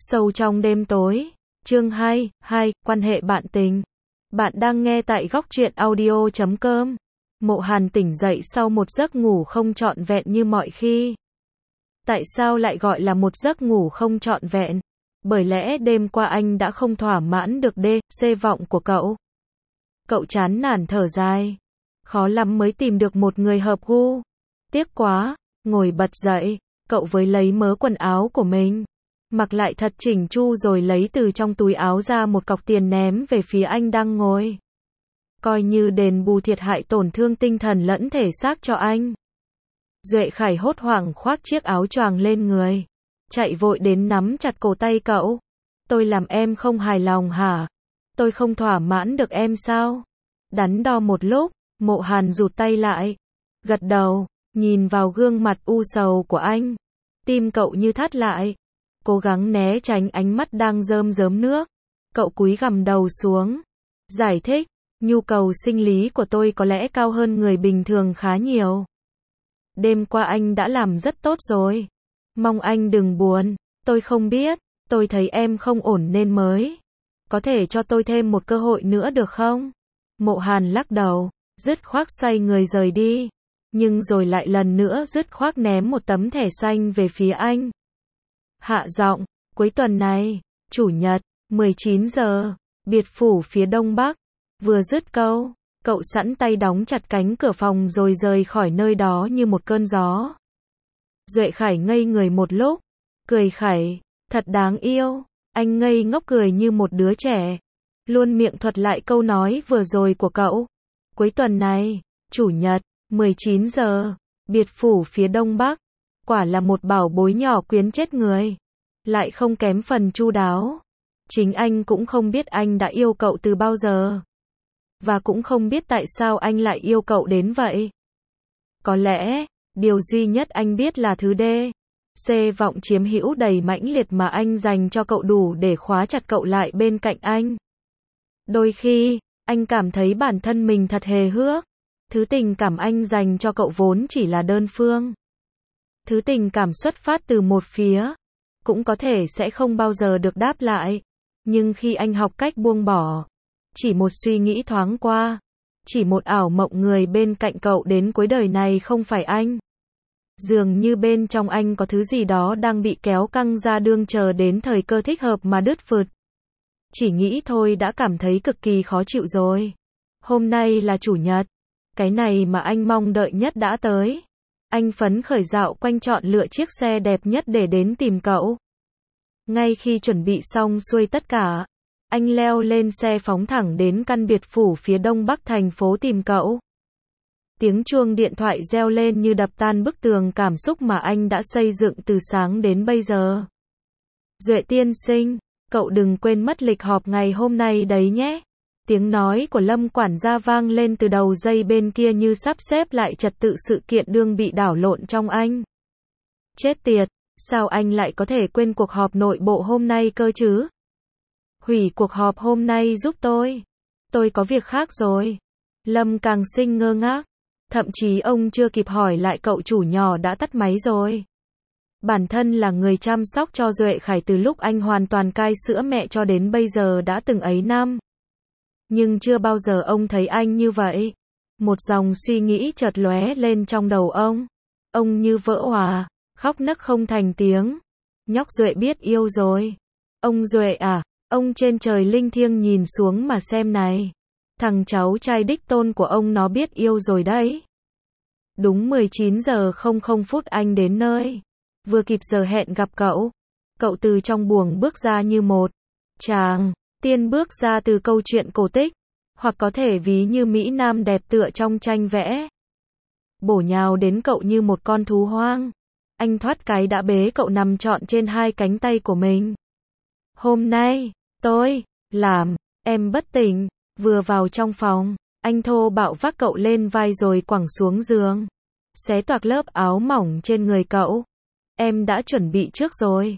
Sâu trong đêm tối, chương 2, quan hệ bạn tình. Bạn đang nghe tại góc truyện audio.com. Mộ Hàn tỉnh dậy sau một giấc ngủ không trọn vẹn như mọi khi. Tại sao lại gọi là một giấc ngủ không trọn vẹn? Bởi lẽ đêm qua anh đã không thỏa mãn được C vọng của cậu. Cậu chán nản thở dài. Khó lắm mới tìm được một người hợp gu. Tiếc quá, ngồi bật dậy, cậu với lấy mớ quần áo của mình. Mặc lại thật chỉnh chu rồi lấy từ trong túi áo ra một cọc tiền ném về phía anh đang ngồi. Coi như đền bù thiệt hại tổn thương tinh thần lẫn thể xác cho anh. Duệ Khải hốt hoảng khoác chiếc áo choàng lên người. Chạy vội đến nắm chặt cổ tay cậu. Tôi làm em không hài lòng hả? Tôi không thỏa mãn được em sao? Đắn đo một lúc, Mộ Hàn rụt tay lại. Gật đầu, nhìn vào gương mặt u sầu của anh. Tim cậu như thắt lại. Cố gắng né tránh ánh mắt đang rơm rớm nước. Cậu cúi gằm đầu xuống. Giải thích, nhu cầu sinh lý của tôi có lẽ cao hơn người bình thường khá nhiều. Đêm qua anh đã làm rất tốt rồi. Mong anh đừng buồn. Tôi không biết, tôi thấy em không ổn nên mới. Có thể cho tôi thêm một cơ hội nữa được không? Mộ Hàn lắc đầu, dứt khoát xoay người rời đi. Nhưng rồi lại lần nữa dứt khoát ném một tấm thẻ xanh về phía anh. Hạ giọng, cuối tuần này, Chủ nhật, 19 giờ, biệt phủ phía đông bắc. Vừa dứt câu, cậu sẵn tay đóng chặt cánh cửa phòng rồi rời khỏi nơi đó như một cơn gió. Duệ Khải ngây người một lúc, cười khẩy, thật đáng yêu. Anh ngây ngốc cười như một đứa trẻ, luôn miệng thuật lại câu nói vừa rồi của cậu. Cuối tuần này, Chủ nhật, 19 giờ, biệt phủ phía đông bắc. Quả là một bảo bối nhỏ quyến chết người. Lại không kém phần chu đáo. Chính anh cũng không biết anh đã yêu cậu từ bao giờ. Và cũng không biết tại sao anh lại yêu cậu đến vậy. Có lẽ, điều duy nhất anh biết là thứ C vọng chiếm hữu đầy mãnh liệt mà anh dành cho cậu đủ để khóa chặt cậu lại bên cạnh anh. Đôi khi, anh cảm thấy bản thân mình thật hề hước. Thứ tình cảm anh dành cho cậu vốn chỉ là đơn phương. Thứ tình cảm xuất phát từ một phía, cũng có thể sẽ không bao giờ được đáp lại. Nhưng khi anh học cách buông bỏ, chỉ một suy nghĩ thoáng qua, chỉ một ảo mộng người bên cạnh cậu đến cuối đời này không phải anh. Dường như bên trong anh có thứ gì đó đang bị kéo căng ra đương chờ đến thời cơ thích hợp mà đứt phượt. Chỉ nghĩ thôi đã cảm thấy cực kỳ khó chịu rồi. Hôm nay là Chủ nhật, cái này mà anh mong đợi nhất đã tới. Anh phấn khởi dạo quanh chọn lựa chiếc xe đẹp nhất để đến tìm cậu. Ngay khi chuẩn bị xong xuôi tất cả, anh leo lên xe phóng thẳng đến căn biệt phủ phía đông bắc thành phố tìm cậu. Tiếng chuông điện thoại reo lên như đập tan bức tường cảm xúc mà anh đã xây dựng từ sáng đến bây giờ. Duệ tiên sinh, cậu đừng quên mất lịch họp ngày hôm nay đấy nhé. Tiếng nói của Lâm quản gia vang lên từ đầu dây bên kia như sắp xếp lại trật tự sự kiện đương bị đảo lộn trong anh. Chết tiệt, sao anh lại có thể quên cuộc họp nội bộ hôm nay cơ chứ? Hủy cuộc họp hôm nay giúp tôi có việc khác rồi. Lâm càng sinh ngơ ngác, thậm chí ông chưa kịp hỏi lại cậu chủ nhỏ đã tắt máy rồi. Bản thân là người chăm sóc cho Duệ Khải từ lúc anh hoàn toàn cai sữa mẹ cho đến bây giờ đã từng ấy năm. Nhưng chưa bao giờ ông thấy anh như vậy. Một dòng suy nghĩ chợt lóe lên trong đầu ông. Ông như vỡ òa, khóc nấc không thành tiếng. Nhóc Duệ biết yêu rồi. Ông Duệ à, ông trên trời linh thiêng nhìn xuống mà xem này. Thằng cháu trai đích tôn của ông nó biết yêu rồi đấy. Đúng 19 giờ 00 phút anh đến nơi. Vừa kịp giờ hẹn gặp cậu. Cậu từ trong buồng bước ra như một chàng tiên bước ra từ câu chuyện cổ tích. Hoặc có thể ví như Mỹ Nam đẹp tựa trong tranh vẽ. Bổ nhào đến cậu như một con thú hoang. Anh thoát cái đã bế cậu nằm trọn trên hai cánh tay của mình. Hôm nay, tôi làm em bất tỉnh. Vừa vào trong phòng, anh thô bạo vác cậu lên vai rồi quẳng xuống giường. Xé toạc lớp áo mỏng trên người cậu. Em đã chuẩn bị trước rồi.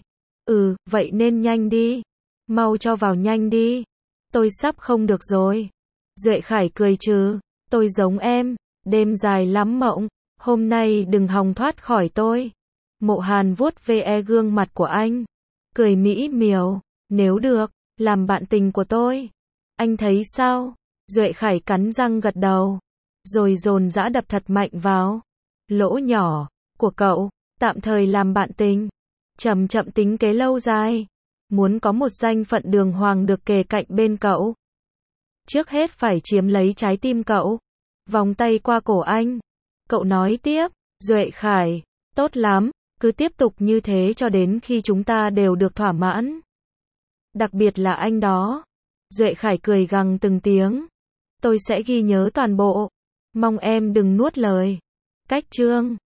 Vậy nên nhanh đi. Mau cho vào nhanh đi. Tôi sắp không được rồi. Duệ Khải cười trừ. Tôi giống em. Đêm dài lắm mộng. Hôm nay đừng hòng thoát khỏi tôi. Mộ Hàn vuốt ve gương mặt của anh. cười mỹ miều, nếu được, làm bạn tình của tôi. Anh thấy sao? Duệ Khải cắn răng gật đầu, rồi dồn dã đập thật mạnh vào lỗ nhỏ của cậu, tạm thời làm bạn tình, chậm chậm tính kế lâu dài, muốn có một danh phận đường hoàng được kề cạnh bên cậu. Trước hết phải chiếm lấy trái tim cậu. Vòng tay qua cổ anh, cậu nói tiếp, Duệ Khải, tốt lắm, cứ tiếp tục như thế cho đến khi chúng ta đều được thỏa mãn. Đặc biệt là anh đó. Duệ Khải cười gằn từng tiếng. Tôi sẽ ghi nhớ toàn bộ. Mong em đừng nuốt lời. Cách chương